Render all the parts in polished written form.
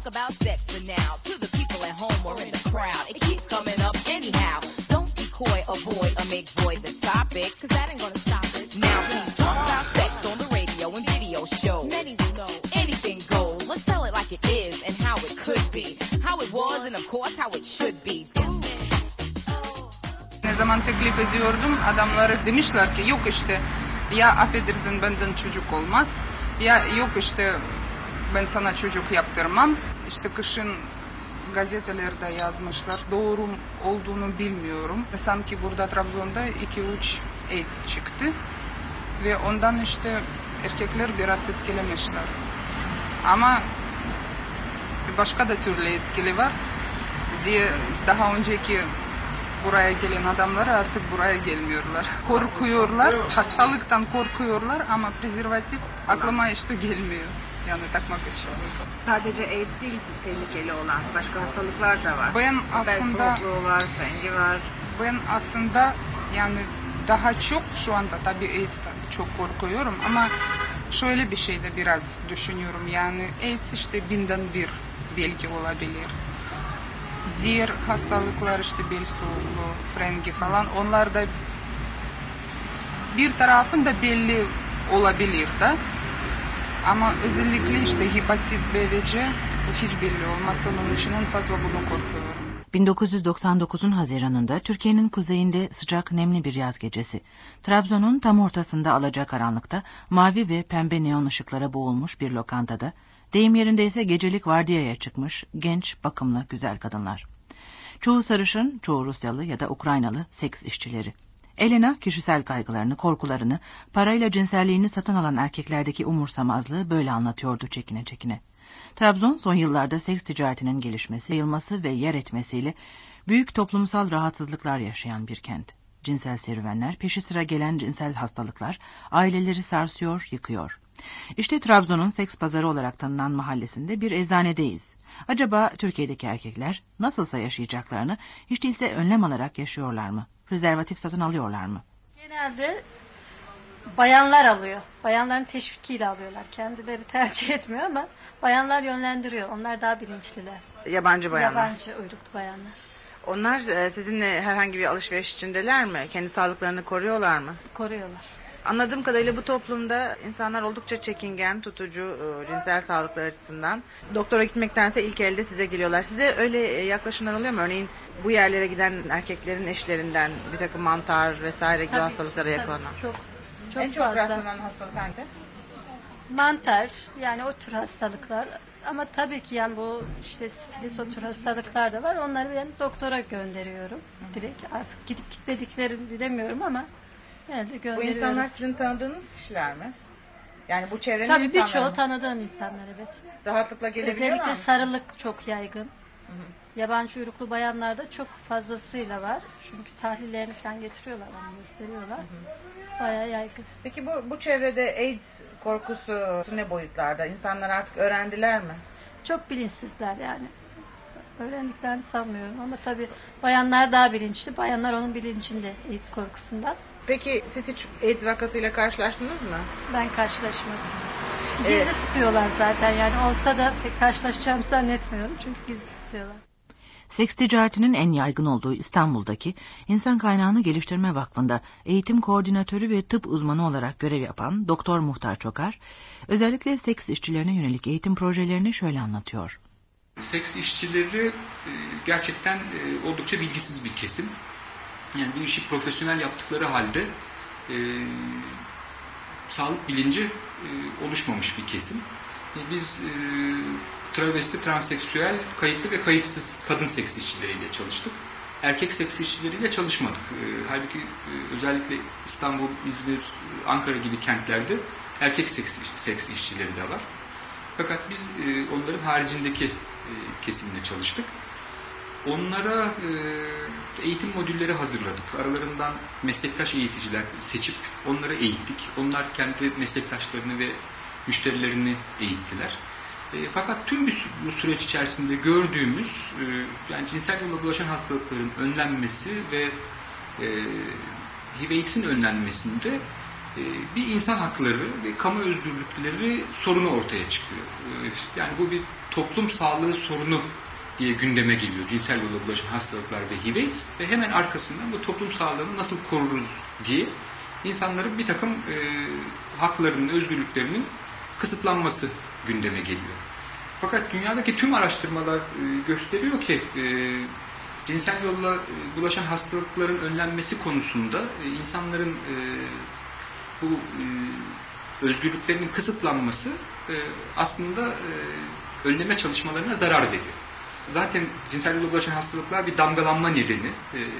talk about sex for now. To the people at home or in the crowd, it keeps coming up anyhow. Don't be coy, avoid, or make void the topic, cause that ain't gonna stop it. Now please talk about sex on the radio and video shows. Many will know anything goes. Let's tell it like it is and how it could be. How it was and of course how it should be. Ne zaman teklif ediyordum, adamları demişler ki yok işte ya affedersin benden çocuk olmaz ya yok işte ben sana çocuk yaptırmam. İşte kışın gazetelerde yazmışlar. Doğru olduğunu bilmiyorum. Sanki burada Trabzon'da 2-3 AIDS çıktı ve ondan işte erkekler biraz etkilemişler. Ama başka da türlü etkili var diye daha önceki buraya gelen adamlar artık buraya gelmiyorlar. Korkuyorlar, hastalıktan korkuyorlar ama prezervatif aklıma işte gelmiyor. Yani takmak için. Sadece AIDS değil tehlikeli olan, başka hastalıklar da var. Ben aslında soğukluğu var, frengi var. Ben aslında yani daha çok şu anda tabii AIDS'ten çok korkuyorum ama şöyle bir şey de biraz düşünüyorum. Yani AIDS işte binden bir belki olabilir. Diğer hastalıklar işte bel soğukluğu, frengi falan onlar da bir tarafında belli olabilir de. Ama özellikle işte hepatit B ve C hiç belli olmaz. Onun için en fazla bunu korkuyorum. 1999'un Haziran'ında Türkiye'nin kuzeyinde sıcak nemli bir yaz gecesi. Trabzon'un tam ortasında alacakaranlıkta mavi ve pembe neon ışıklara boğulmuş bir lokantada, deyim yerinde ise gecelik vardiyaya çıkmış genç, bakımlı, güzel kadınlar. Çoğu sarışın, çoğu Rusyalı ya da Ukraynalı seks işçileri. Elena kişisel kaygılarını, korkularını, parayla cinselliğini satın alan erkeklerdeki umursamazlığı böyle anlatıyordu çekine çekine. Trabzon son yıllarda seks ticaretinin gelişmesi, yayılması ve yer etmesiyle büyük toplumsal rahatsızlıklar yaşayan bir kent. Cinsel serüvenler, peşi sıra gelen cinsel hastalıklar aileleri sarsıyor, yıkıyor. İşte Trabzon'un seks pazarı olarak tanınan mahallesinde bir eczanedeyiz. Acaba Türkiye'deki erkekler nasılsa yaşayacaklarını hiç değilse önlem alarak yaşıyorlar mı? Prezervatif satın alıyorlar mı? Genelde bayanlar alıyor. Bayanların teşvikiyle alıyorlar. Kendileri tercih etmiyor ama bayanlar yönlendiriyor. Onlar daha bilinçliler. Yabancı bayanlar. Yabancı uyruklu bayanlar. Onlar sizinle herhangi bir alışveriş içindeler mi? Kendi sağlıklarını koruyorlar mı? Koruyorlar. Anladığım kadarıyla bu toplumda insanlar oldukça çekingen, tutucu, cinsel sağlıkları açısından. Doktora gitmektense ilk elde size geliyorlar. Size öyle yaklaşımlar oluyor mu? Örneğin bu yerlere giden erkeklerin eşlerinden bir takım mantar vesaire gibi hastalıklara yakalanan. Çok en çok fazla. rastlanan hastalık hangisi? Mantar, yani o tür hastalıklar. Ama tabii ki yani bu işte sifilis, o tür hastalıklar da var. Onları ben doktora gönderiyorum. Direkt artık gidip gitmediklerini bilemiyorum ama genelde gönderiyoruz. Bu insanlar sizin tanıdığınız kişiler mi? Yani bu çevrenin tabii insanlar birçoğu mı? tanıdığım insanlar, evet. Rahatlıkla gelebiliyorlar Özellikle mı? sarılık çok yaygın. Yabancı uyruklu bayanlarda çok fazlasıyla var. Çünkü tahlillerini falan getiriyorlar, onu gösteriyorlar. Bayağı yaygın. Peki bu çevrede AIDS korkusu ne boyutlarda? İnsanlar artık öğrendiler mi? Çok bilinçsizler yani. Öğrendiklerini sanmıyorum ama tabii bayanlar daha bilinçli. Bayanlar onun bilincinde, AIDS korkusundan. Peki siz hiç AIDS vakasıyla karşılaştınız mı? Ben karşılaşmadım. Gizli tutuyorlar zaten, yani olsa da pek karşılaşacağımı zannetmiyorum çünkü gizli tutuyorlar. Seks ticaretinin en yaygın olduğu İstanbul'daki İnsan Kaynağını Geliştirme Vakfı'nda eğitim koordinatörü ve tıp uzmanı olarak görev yapan Doktor Muhtar Çokar, özellikle seks işçilerine yönelik eğitim projelerini şöyle anlatıyor. Seks işçileri gerçekten oldukça bilgisiz bir kesim. Yani bu işi profesyonel yaptıkları halde sağlık bilinci oluşmamış bir kesim. Biz travesti, transseksüel, kayıtlı ve kayıtsız kadın seks işçileriyle çalıştık. Erkek seks işçileriyle çalışmadık. Halbuki özellikle İstanbul, İzmir, Ankara gibi kentlerde erkek seks işçileri de var. Fakat biz onların haricindeki kesimle çalıştık. Onlara eğitim modülleri hazırladık. Aralarından meslektaş eğiticiler seçip onları eğittik. Onlar kendi meslektaşlarını ve müşterilerini eğittiler. Fakat tüm bu süreç içerisinde gördüğümüz yani cinsel yolla bulaşan hastalıkların önlenmesi ve HIV/AIDS'in önlenmesinde bir insan hakları ve kamu özgürlükleri sorunu ortaya çıkıyor. Yani bu bir toplum sağlığı sorunu diye gündeme geliyor. Cinsel yolla bulaşan hastalıklar ve HIV/AIDS ve hemen arkasından bu toplum sağlığını nasıl koruruz diye insanların bir takım haklarının, özgürlüklerinin kısıtlanması gündeme geliyor. Fakat dünyadaki tüm araştırmalar gösteriyor ki cinsel yolla bulaşan hastalıkların önlenmesi konusunda insanların bu özgürlüklerinin kısıtlanması aslında önleme çalışmalarına zarar veriyor. Zaten cinsel yolla bulaşan hastalıklar bir damgalanma nedeni,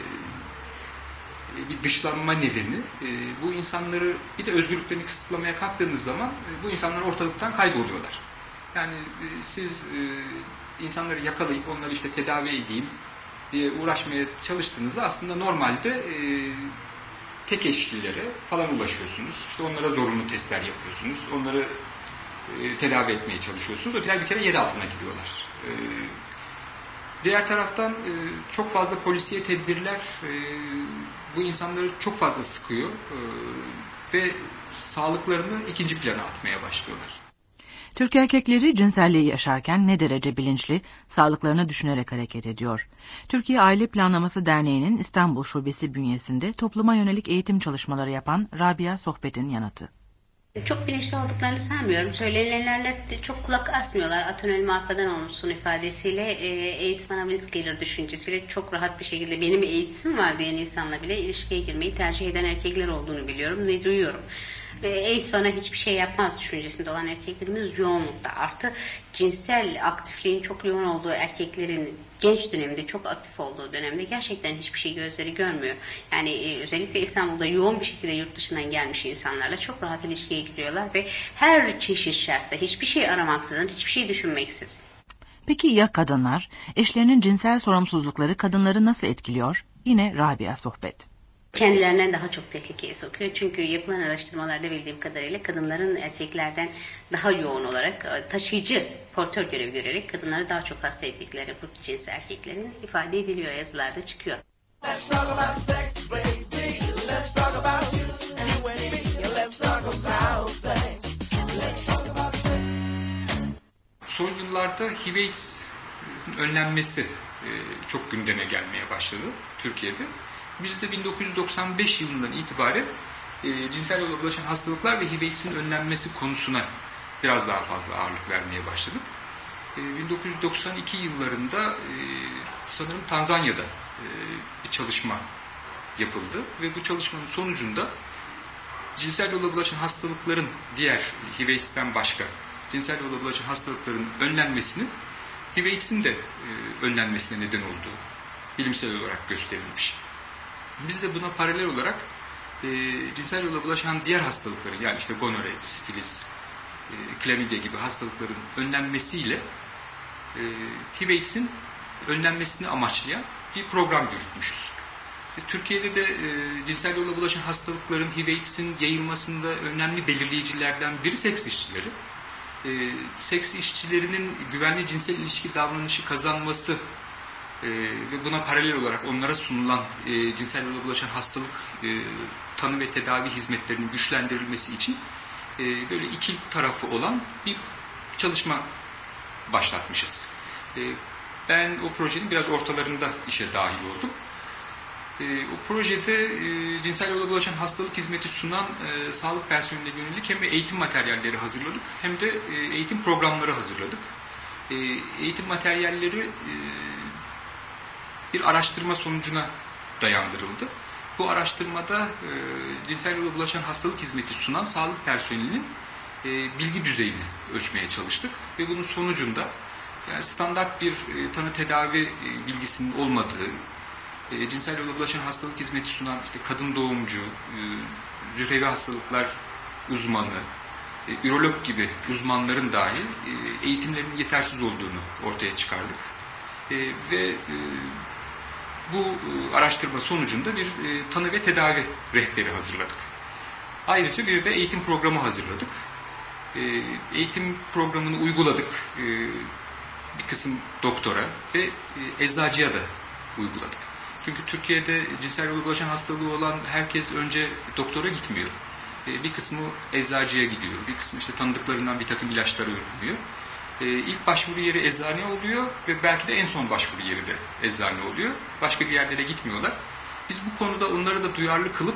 bir dışlanma nedeni. Bu insanları bir de özgürlüklerini kısıtlamaya kalktığınız zaman bu insanlar ortalıktan kayboluyorlar. Yani siz insanları yakalayıp onları işte tedavi edeyim diye uğraşmaya çalıştığınızda aslında normalde tek eşlilere falan ulaşıyorsunuz. İşte onlara zorunlu testler yapıyorsunuz. Onları tedavi etmeye çalışıyorsunuz. Öteler bir kere yer altına giriyorlar. Diğer taraftan çok fazla polisiye tedbirler bu insanları çok fazla sıkıyor ve sağlıklarını ikinci plana atmaya başlıyorlar. Türk erkekleri cinselliği yaşarken ne derece bilinçli, sağlıklarını düşünerek hareket ediyor. Türkiye Aile Planlaması Derneği'nin İstanbul Şubesi bünyesinde topluma yönelik eğitim çalışmaları yapan Rabia Sohbet'in yanıtı. Çok bilinçli olduklarını sanmıyorum. Söylenilenlerle çok kulak asmıyorlar. Atın ölümü arkadan olmuşsun ifadesiyle, AIDS bana risk gelir düşüncesiyle çok rahat bir şekilde benim AIDS'im var diyen insanla bile ilişkiye girmeyi tercih eden erkekler olduğunu biliyorum ve duyuyorum. AIDS bana hiçbir şey yapmaz düşüncesinde olan erkeklerimiz yoğunlukta. Artı cinsel aktifliğin çok yoğun olduğu erkeklerin genç dönemde, çok aktif olduğu dönemde gerçekten hiçbir şey gözleri görmüyor. Yani özellikle İstanbul'da yoğun bir şekilde yurt dışından gelmiş insanlarla çok rahat ilişkiye giriyorlar ve her çeşit şartta hiçbir şey aramaksızın, hiçbir şey düşünmeksizin. Peki ya kadınlar? Eşlerinin cinsel sorumsuzlukları kadınları nasıl etkiliyor? Yine Rabia Sohbet. Kendilerinden daha çok tehlikeye sokuyor. Çünkü yapılan araştırmalarda bildiğim kadarıyla kadınların erkeklerden daha yoğun olarak taşıyıcı, portör görevi görerek kadınları daha çok hasta ettikleri bu cins erkeklerin ifade ediliyor, yazılarda çıkıyor. Son yıllarda HIV/AIDS önlenmesi çok gündeme gelmeye başladı Türkiye'de. Biz de 1995 yılından itibaren cinsel yolla bulaşan hastalıklar ve HIV/AIDS'in önlenmesi konusuna biraz daha fazla ağırlık vermeye başladık. 1992 yıllarında sanırım Tanzanya'da bir çalışma yapıldı ve bu çalışmanın sonucunda cinsel yolla bulaşan hastalıkların diğer HIV/AIDS'ten başka cinsel yolla bulaşan hastalıkların önlenmesinin HIV/AIDS'in de önlenmesine neden olduğu bilimsel olarak gösterilmiş. Biz de buna paralel olarak cinsel yolla bulaşan diğer hastalıkların yani işte gonore, sifilis, klamidya gibi hastalıkların önlenmesiyle HIV/AIDS'in önlenmesini amaçlayan bir program yürütmüşüz. Türkiye'de de cinsel yolla bulaşan hastalıkların HIV/AIDS'in yayılmasında önemli belirleyicilerden biri seks işçileri. Seks işçilerinin güvenli cinsel ilişki davranışı kazanması ve buna paralel olarak onlara sunulan cinsel yolla bulaşan hastalık tanı ve tedavi hizmetlerinin güçlendirilmesi için böyle iki tarafı olan bir çalışma başlatmışız. Ben o projenin biraz ortalarında işe dahil oldum. O projede cinsel yolla bulaşan hastalık hizmeti sunan sağlık personeline yönelik hem eğitim materyalleri hazırladık hem de eğitim programları hazırladık. Eğitim materyalleri bir araştırma sonucuna dayandırıldı. Bu araştırmada cinsel yolla bulaşan hastalık hizmeti sunan sağlık personelinin bilgi düzeyini ölçmeye çalıştık ve bunun sonucunda yani standart bir tanı tedavi bilgisinin olmadığı, cinsel yolla bulaşan hastalık hizmeti sunan işte kadın doğumcu, zührevi hastalıklar uzmanı, ürolog gibi uzmanların dahil eğitimlerinin yetersiz olduğunu ortaya çıkardık. Ve bu araştırma sonucunda bir tanı ve tedavi rehberi hazırladık. Ayrıca bir de eğitim programı hazırladık. Eğitim programını uyguladık. Bir kısım doktora ve eczacıya da uyguladık. Çünkü Türkiye'de cinsel yolla bulaşan hastalığı olan herkes önce doktora gitmiyor. Bir kısmı eczacıya gidiyor. Bir kısmı işte tanıdıklarından bir takım ilaçları öğreniyor. İlk başvuru yeri eczane oluyor ve belki de en son başvuru yeri de eczane oluyor. Başka bir yerlere gitmiyorlar. Biz bu konuda onları da duyarlı kılıp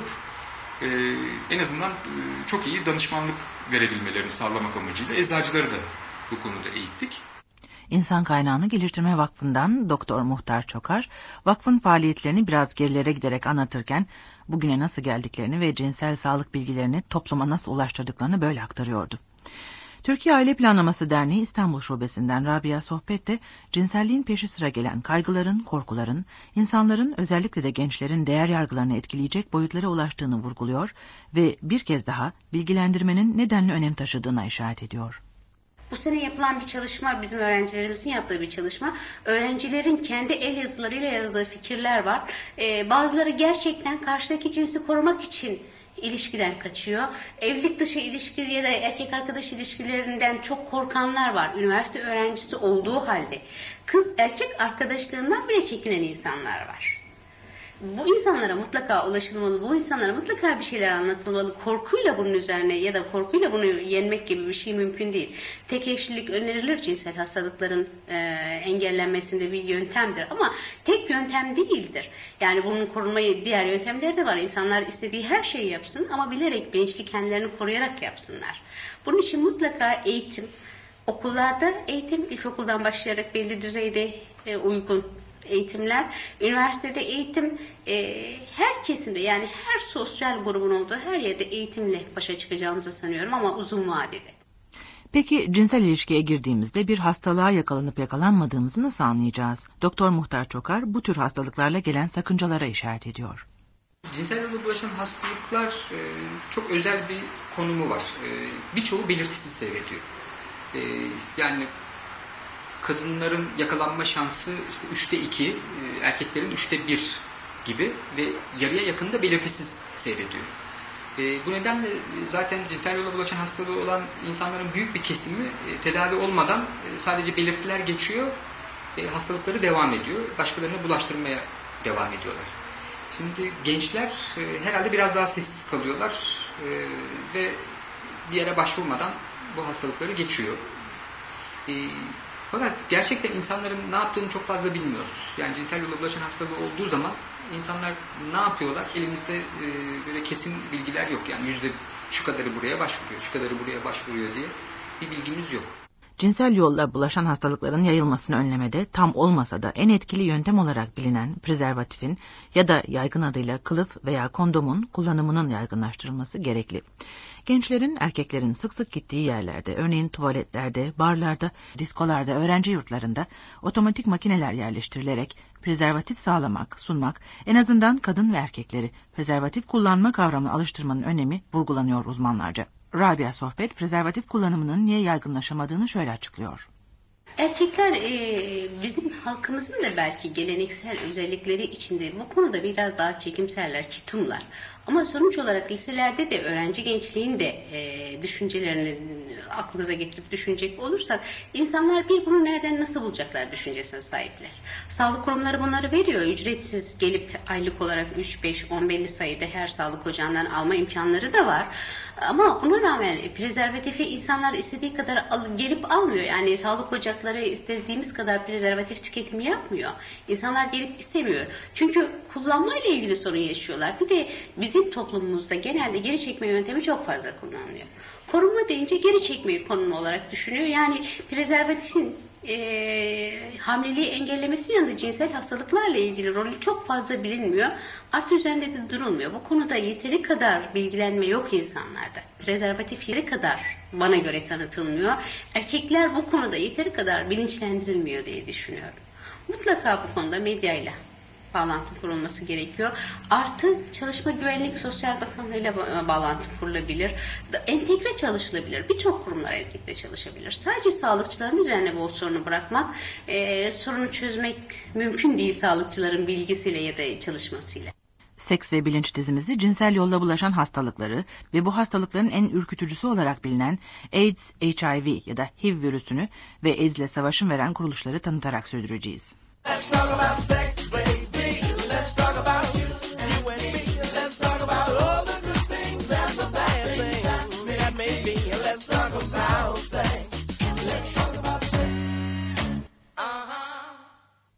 en azından çok iyi danışmanlık verebilmelerini sağlamak amacıyla eczacıları da bu konuda eğittik. İnsan Kaynağını Geliştirme Vakfı'ndan Doktor Muhtar Çokar, vakfın faaliyetlerini biraz gerilere giderek anlatırken bugüne nasıl geldiklerini ve cinsel sağlık bilgilerini topluma nasıl ulaştırdıklarını böyle aktarıyordu. Türkiye Aile Planlaması Derneği İstanbul Şubesi'nden Rabia Sohbet de cinselliğin peşi sıra gelen kaygıların, korkuların, insanların özellikle de gençlerin değer yargılarını etkileyecek boyutlara ulaştığını vurguluyor ve bir kez daha bilgilendirmenin nedenli önem taşıdığına işaret ediyor. Bu sene yapılan bir çalışma, bizim öğrencilerimizin yaptığı bir çalışma. Öğrencilerin kendi el yazılarıyla yazdığı fikirler var. Bazıları gerçekten karşıdaki cinsi korumak için ilişkiden kaçıyor. Evlilik dışı ilişki ya da erkek arkadaş ilişkilerinden çok korkanlar var. Üniversite öğrencisi olduğu halde. Kız erkek arkadaşlığından bile çekinen insanlar var. Bu insanlara mutlaka ulaşılmalı, bu insanlara mutlaka bir şeyler anlatılmalı. Korkuyla bunun üzerine ya da korkuyla bunu yenmek gibi bir şey mümkün değil. Tek eşlilik önerilir cinsel hastalıkların engellenmesinde bir yöntemdir ama tek yöntem değildir. Yani bunun korunmayı diğer yöntemleri de var. İnsanlar istediği her şeyi yapsın ama bilerek, bilinçli kendilerini koruyarak yapsınlar. Bunun için mutlaka eğitim, okullarda eğitim, ilkokuldan başlayarak belli düzeyde uygun eğitimler, üniversitede eğitim, her kesimde yani her sosyal grubun olduğu her yerde eğitimle başa çıkacağımızı sanıyorum ama uzun vadede. Peki cinsel ilişkiye girdiğimizde bir hastalığa yakalanıp yakalanmadığımızı nasıl anlayacağız? Doktor Muhtar Çokar bu tür hastalıklarla gelen sakıncalara işaret ediyor. Cinsel yolla bulaşan hastalıklar çok özel bir konumu var. Birçoğu belirtisiz seyrediyor. Yani kadınların yakalanma şansı işte 2, erkeklerin 1 gibi ve yarıya yakında belirtisiz seyrediyor. Bu nedenle zaten cinsel yolla bulaşan hastalığı olan insanların büyük bir kesimi tedavi olmadan sadece belirtiler geçiyor, hastalıkları devam ediyor, başkalarına bulaştırmaya devam ediyorlar. Şimdi gençler herhalde biraz daha sessiz kalıyorlar ve bir yere başvurmadan bu hastalıkları geçiyor. Fakat gerçekten insanların ne yaptığını çok fazla bilmiyoruz. Yani cinsel yolla bulaşan hastalığı olduğu zaman insanlar ne yapıyorlar? Elimizde böyle kesin bilgiler yok. Yani şu kadarı buraya başvuruyor, şu kadarı buraya başvuruyor diye bir bilgimiz yok. Cinsel yolla bulaşan hastalıkların yayılmasını önlemede tam olmasa da en etkili yöntem olarak bilinen prezervatifin ya da yaygın adıyla kılıf veya kondomun kullanımının yaygınlaştırılması gerekli. Gençlerin, erkeklerin sık sık gittiği yerlerde, örneğin tuvaletlerde, barlarda, diskolarda, öğrenci yurtlarında otomatik makineler yerleştirilerek prezervatif sağlamak, sunmak, en azından kadın ve erkekleri prezervatif kullanma kavramına alıştırmanın önemi vurgulanıyor uzmanlarca. Rabia Sohbet, prezervatif kullanımının niye yaygınlaşamadığını şöyle açıklıyor. Erkekler bizim halkımızın da belki geleneksel özellikleri içinde bu konuda biraz daha çekimserler, ketumlar. Ama sonuç olarak liselerde de öğrenci gençliğin de düşüncelerini aklımıza getirip düşünecek olursak insanlar bunu nereden nasıl bulacaklar düşüncesine sahipler. Sağlık kurumları bunları veriyor. Ücretsiz gelip aylık olarak 3, 5, 10 belli sayıda her sağlık ocağından alma imkanları da var. Ama ona rağmen prezervatifi insanlar istediği kadar gelip almıyor. Yani sağlık ocakları istediğimiz kadar prezervatif tüketimi yapmıyor. İnsanlar gelip istemiyor. Çünkü kullanmayla ilgili sorun yaşıyorlar. Bir de bizim toplumumuzda genelde geri çekme yöntemi çok fazla kullanılıyor. Korunma deyince geri çekmeyi konumlu olarak düşünüyor. Yani prezervatifin hamileliği engellemesi yanında cinsel hastalıklarla ilgili rolü çok fazla bilinmiyor. Artı üzerinde de durulmuyor. Bu konuda yeteri kadar bilgilenme yok insanlarda. Prezervatif yeteri kadar bana göre tanıtılmıyor. Erkekler bu konuda yeteri kadar bilinçlendirilmiyor diye düşünüyorum. Mutlaka bu konuda medyayla bağlantı kurulması gerekiyor. Artı Çalışma Güvenlik Sosyal Bakanlığı ile bağlantı kurulabilir. Entegre çalışılabilir. Birçok kurumlar entegre çalışabilir. Sadece sağlıkçıların üzerine bu sorunu bırakmak, sorunu çözmek mümkün değil sağlıkçıların bilgisiyle ya da çalışmasıyla. Seks ve Bilinç dizimizi cinsel yolla bulaşan hastalıkları ve bu hastalıkların en ürkütücüsü olarak bilinen AIDS, HIV ya da HIV virüsünü ve AIDS'le savaşın veren kuruluşları tanıtarak sürdüreceğiz.